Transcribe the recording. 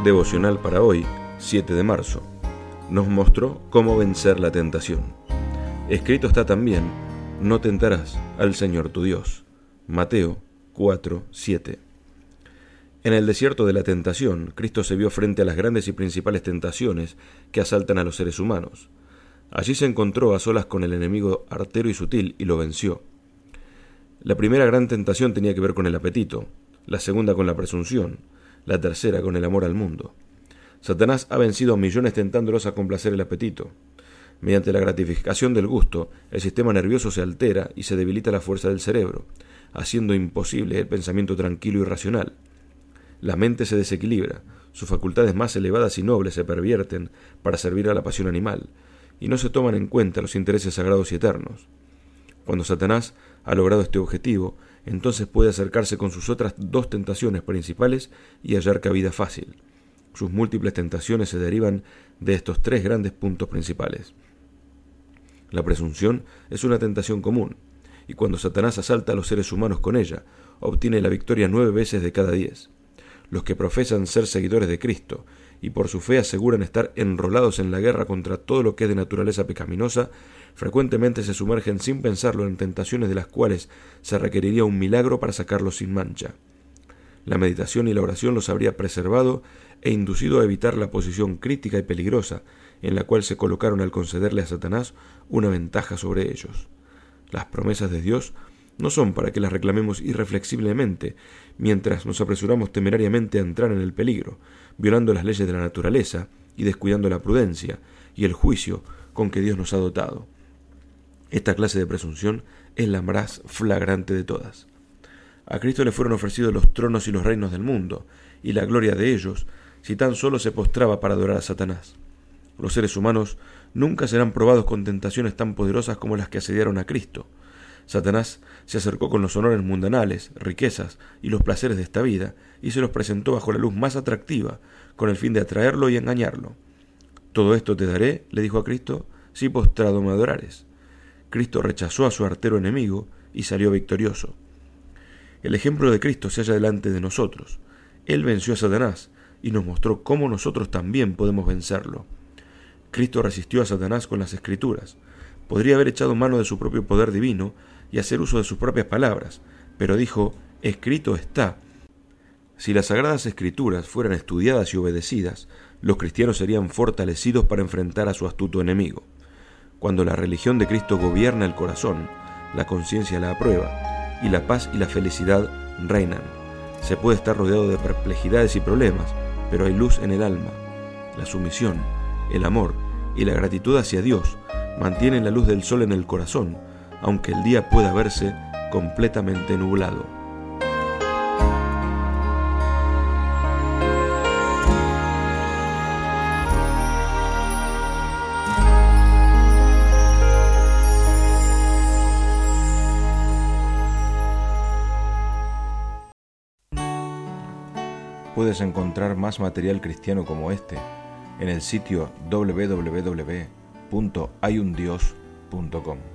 Devocional para hoy, 7 de marzo. Nos mostró cómo vencer la tentación. Escrito está también, no tentarás al Señor tu Dios. Mateo 4:7. En el desierto de la tentación, Cristo se vio frente a las grandes y principales tentaciones que asaltan a los seres humanos. Allí se encontró a solas con el enemigo artero y sutil y lo venció. La primera gran tentación tenía que ver con el apetito, la segunda con la presunción, la tercera con el amor al mundo. Satanás ha vencido a millones tentándolos a complacer el apetito. Mediante la gratificación del gusto, el sistema nervioso se altera y se debilita la fuerza del cerebro, haciendo imposible el pensamiento tranquilo y racional. La mente se desequilibra, sus facultades más elevadas y nobles se pervierten para servir a la pasión animal, y no se toman en cuenta los intereses sagrados y eternos. Cuando Satanás ha logrado este objetivo, entonces puede acercarse con sus otras dos tentaciones principales y hallar cabida fácil. Sus múltiples tentaciones se derivan de estos tres grandes puntos principales. La presunción es una tentación común, y cuando Satanás asalta a los seres humanos con ella, obtiene la victoria 9 veces de cada 10. Los que profesan ser seguidores de Cristo y por su fe aseguran estar enrolados en la guerra contra todo lo que es de naturaleza pecaminosa, frecuentemente se sumergen sin pensarlo en tentaciones de las cuales se requeriría un milagro para sacarlos sin mancha. La meditación y la oración los habría preservado e inducido a evitar la posición crítica y peligrosa en la cual se colocaron al concederle a Satanás una ventaja sobre ellos. Las promesas de Dios no son para que las reclamemos irreflexiblemente, mientras nos apresuramos temerariamente a entrar en el peligro, violando las leyes de la naturaleza y descuidando la prudencia y el juicio con que Dios nos ha dotado. Esta clase de presunción es la más flagrante de todas. A Cristo le fueron ofrecidos los tronos y los reinos del mundo, y la gloria de ellos, si tan solo se postraba para adorar a Satanás. Los seres humanos nunca serán probados con tentaciones tan poderosas como las que asediaron a Cristo. Satanás se acercó con los honores mundanales, riquezas y los placeres de esta vida, y se los presentó bajo la luz más atractiva, con el fin de atraerlo y engañarlo. «Todo esto te daré», le dijo a Cristo, «si postrado me adorares». Cristo rechazó a su artero enemigo y salió victorioso. El ejemplo de Cristo se halla delante de nosotros. Él venció a Satanás y nos mostró cómo nosotros también podemos vencerlo. Cristo resistió a Satanás con las Escrituras. Podría haber echado mano de su propio poder divino y hacer uso de sus propias palabras, pero dijo, «Escrito está». Si las Sagradas Escrituras fueran estudiadas y obedecidas, los cristianos serían fortalecidos para enfrentar a su astuto enemigo. Cuando la religión de Cristo gobierna el corazón, la conciencia la aprueba, y la paz y la felicidad reinan. Se puede estar rodeado de perplejidades y problemas, pero hay luz en el alma. La sumisión, el amor y la gratitud hacia Dios mantienen la luz del sol en el corazón, aunque el día pueda verse completamente nublado. Puedes encontrar más material cristiano como este en el sitio www.hayundios.com.